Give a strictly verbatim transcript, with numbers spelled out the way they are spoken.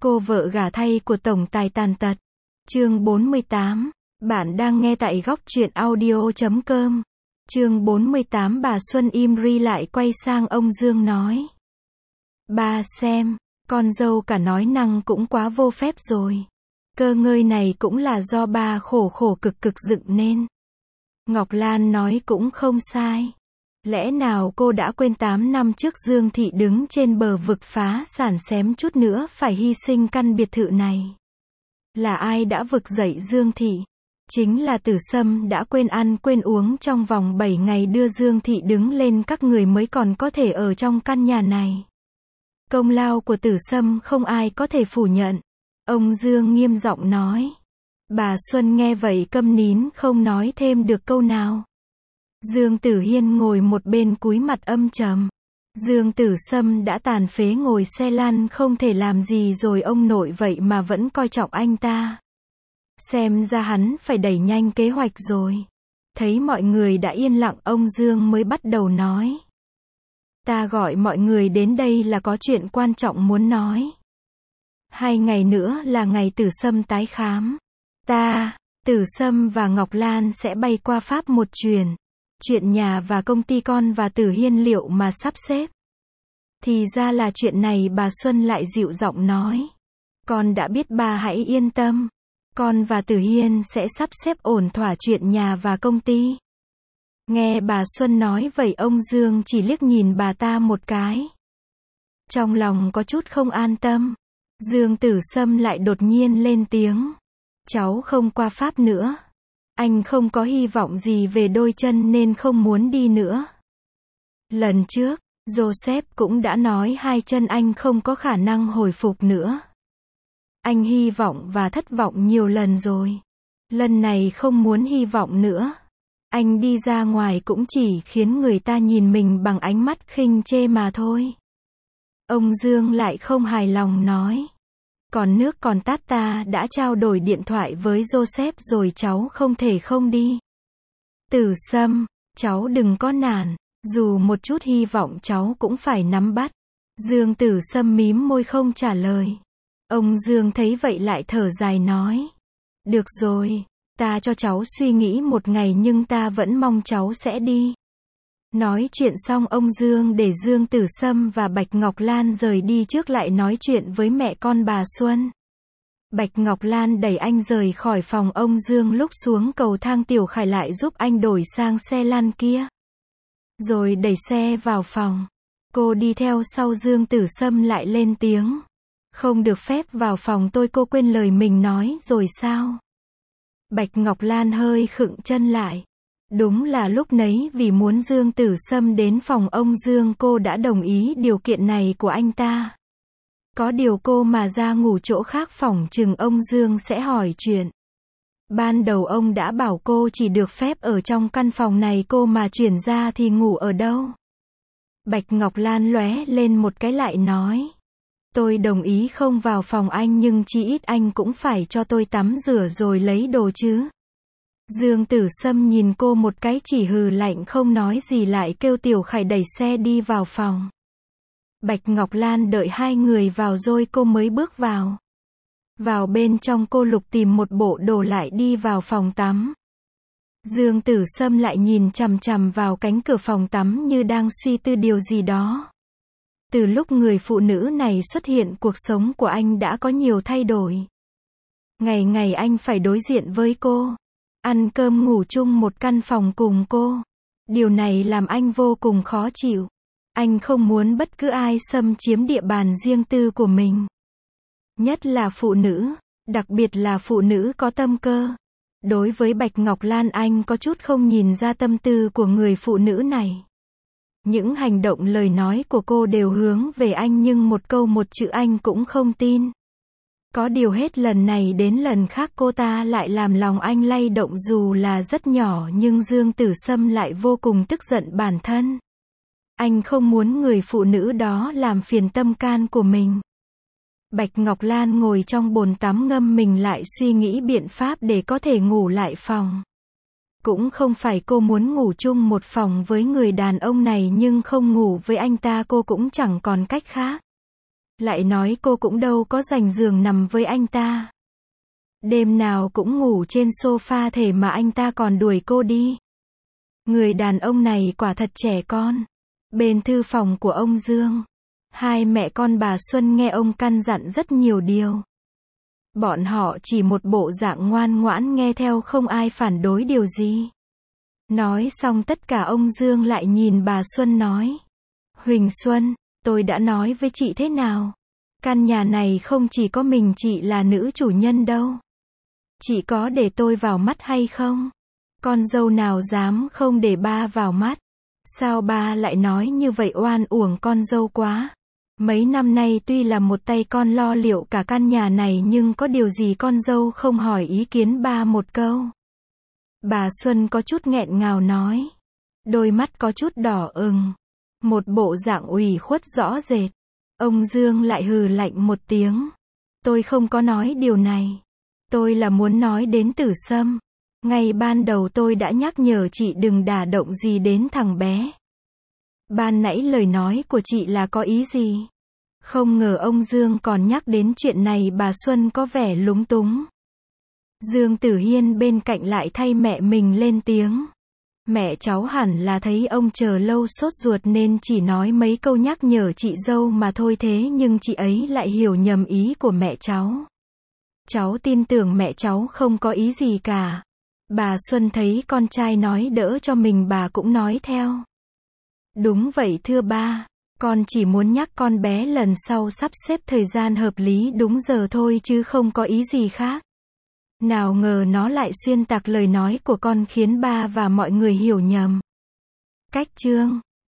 Cô vợ gả thay của tổng tài tàn tật. Chương bốn mươi tám. Bạn đang nghe tại góc truyện audio chấm com. Chương bốn mươi tám. Bà Xuân im ri lại quay sang ông Dương nói. Ba xem, con dâu cả nói năng cũng quá vô phép rồi. Cơ ngơi này cũng là do ba khổ khổ cực cực dựng nên. Ngọc Lan nói cũng không sai. Lẽ nào cô đã quên tám năm trước Dương Thị đứng trên bờ vực phá sản xém chút nữa phải hy sinh căn biệt thự này. Là ai đã vực dậy Dương Thị? Chính là Tử Sâm đã quên ăn quên uống trong vòng bảy ngày đưa Dương Thị đứng lên, các người mới còn có thể ở trong căn nhà này. Công lao của Tử Sâm không ai có thể phủ nhận. Ông Dương nghiêm giọng nói. Bà Xuân nghe vậy câm nín không nói thêm được câu nào. Dương Tử Hiên ngồi một bên cúi mặt âm trầm. Dương Tử Sâm đã tàn phế ngồi xe lăn không thể làm gì rồi, ông nội vậy mà vẫn coi trọng anh ta. Xem ra hắn phải đẩy nhanh kế hoạch rồi. Thấy mọi người đã yên lặng, ông Dương mới bắt đầu nói. Ta gọi mọi người đến đây là có chuyện quan trọng muốn nói. Hai ngày nữa là ngày Tử Sâm tái khám. Ta, Tử Sâm và Ngọc Lan sẽ bay qua Pháp một chuyến. Chuyện nhà và công ty con và Tử Hiên liệu mà sắp xếp. Thì ra là chuyện này, bà Xuân lại dịu giọng nói. Con đã biết, bà hãy yên tâm. Con và Tử Hiên sẽ sắp xếp ổn thỏa chuyện nhà và công ty. Nghe bà Xuân nói vậy, ông Dương chỉ liếc nhìn bà ta một cái. Trong lòng có chút không an tâm. Dương Tử Sâm lại đột nhiên lên tiếng. Cháu không qua Pháp nữa. Anh không có hy vọng gì về đôi chân nên không muốn đi nữa. Lần trước, Joseph cũng đã nói hai chân anh không có khả năng hồi phục nữa. Anh hy vọng và thất vọng nhiều lần rồi. Lần này không muốn hy vọng nữa. Anh đi ra ngoài cũng chỉ khiến người ta nhìn mình bằng ánh mắt khinh chê mà thôi. Ông Dương lại không hài lòng nói. Còn nước còn tát, ta đã trao đổi điện thoại với Joseph rồi, cháu không thể không đi. Tử Sâm, cháu đừng có nản, dù một chút hy vọng cháu cũng phải nắm bắt. Dương Tử Sâm mím môi không trả lời. Ông Dương thấy vậy lại thở dài nói. Được rồi, ta cho cháu suy nghĩ một ngày, nhưng ta vẫn mong cháu sẽ đi. Nói chuyện xong, ông Dương để Dương Tử Sâm và Bạch Ngọc Lan rời đi trước, lại nói chuyện với mẹ con bà Xuân. Bạch Ngọc Lan đẩy anh rời khỏi phòng ông Dương, lúc xuống cầu thang Tiểu Khải lại giúp anh đổi sang xe lăn kia. Rồi đẩy xe vào phòng. Cô đi theo sau. Dương Tử Sâm lại lên tiếng. Không được phép vào phòng tôi, cô quên lời mình nói rồi sao? Bạch Ngọc Lan hơi khựng chân lại. Đúng là lúc nấy vì muốn Dương Tử Sâm đến phòng ông Dương, cô đã đồng ý điều kiện này của anh ta. Có điều cô mà ra ngủ chỗ khác phỏng chừng ông Dương sẽ hỏi chuyện. Ban đầu ông đã bảo cô chỉ được phép ở trong căn phòng này, cô mà chuyển ra thì ngủ ở đâu? Bạch Ngọc Lan lóe lên một cái lại nói. Tôi đồng ý không vào phòng anh, nhưng chí ít anh cũng phải cho tôi tắm rửa rồi lấy đồ chứ. Dương Tử Sâm nhìn cô một cái chỉ hừ lạnh không nói gì, lại kêu Tiểu Khải đẩy xe đi vào phòng. Bạch Ngọc Lan đợi hai người vào rồi cô mới bước vào. Vào bên trong, cô lục tìm một bộ đồ lại đi vào phòng tắm. Dương Tử Sâm lại nhìn chằm chằm vào cánh cửa phòng tắm như đang suy tư điều gì đó. Từ lúc người phụ nữ này xuất hiện, cuộc sống của anh đã có nhiều thay đổi. Ngày ngày anh phải đối diện với cô. Ăn cơm ngủ chung một căn phòng cùng cô. Điều này làm anh vô cùng khó chịu. Anh không muốn bất cứ ai xâm chiếm địa bàn riêng tư của mình. Nhất là phụ nữ, đặc biệt là phụ nữ có tâm cơ. Đối với Bạch Ngọc Lan, anh có chút không nhìn ra tâm tư của người phụ nữ này. Những hành động lời nói của cô đều hướng về anh, nhưng một câu một chữ anh cũng không tin. Có điều hết lần này đến lần khác cô ta lại làm lòng anh lay động, dù là rất nhỏ, nhưng Dương Tử Sâm lại vô cùng tức giận bản thân. Anh không muốn người phụ nữ đó làm phiền tâm can của mình. Bạch Ngọc Lan ngồi trong bồn tắm ngâm mình lại suy nghĩ biện pháp để có thể ngủ lại phòng. Cũng không phải cô muốn ngủ chung một phòng với người đàn ông này, nhưng không ngủ với anh ta cô cũng chẳng còn cách khác. Lại nói cô cũng đâu có giành giường nằm với anh ta. Đêm nào cũng ngủ trên sofa thể mà anh ta còn đuổi cô đi. Người đàn ông này quả thật trẻ con. Bên thư phòng của ông Dương, hai mẹ con bà Xuân nghe ông căn dặn rất nhiều điều. Bọn họ chỉ một bộ dạng ngoan ngoãn nghe theo, không ai phản đối điều gì. Nói xong tất cả, ông Dương lại nhìn bà Xuân nói: Huỳnh Xuân, tôi đã nói với chị thế nào? Căn nhà này không chỉ có mình chị là nữ chủ nhân đâu. Chị có để tôi vào mắt hay không? Con dâu nào dám không để ba vào mắt? Sao ba lại nói như vậy, oan uổng con dâu quá. Mấy năm nay tuy là một tay con lo liệu cả căn nhà này, nhưng có điều gì con dâu không hỏi ý kiến ba một câu? Bà Xuân có chút nghẹn ngào nói. Đôi mắt có chút đỏ ửng. Một bộ dạng ủy khuất rõ rệt. Ông Dương lại hừ lạnh một tiếng. Tôi không có nói điều này. Tôi là muốn nói đến Tử Sâm. Ngay ban đầu tôi đã nhắc nhở chị đừng đả động gì đến thằng bé. Ban nãy lời nói của chị là có ý gì? Không ngờ ông Dương còn nhắc đến chuyện này, bà Xuân có vẻ lúng túng. Dương Tử Hiên bên cạnh lại thay mẹ mình lên tiếng. Mẹ cháu hẳn là thấy ông chờ lâu sốt ruột nên chỉ nói mấy câu nhắc nhở chị dâu mà thôi, thế nhưng chị ấy lại hiểu nhầm ý của mẹ cháu. Cháu tin tưởng mẹ cháu không có ý gì cả. Bà Xuân thấy con trai nói đỡ cho mình, bà cũng nói theo. Đúng vậy thưa ba, con chỉ muốn nhắc con bé lần sau sắp xếp thời gian hợp lý đúng giờ thôi chứ không có ý gì khác. Nào ngờ nó lại xuyên tạc lời nói của con khiến ba và mọi người hiểu nhầm. Cách chương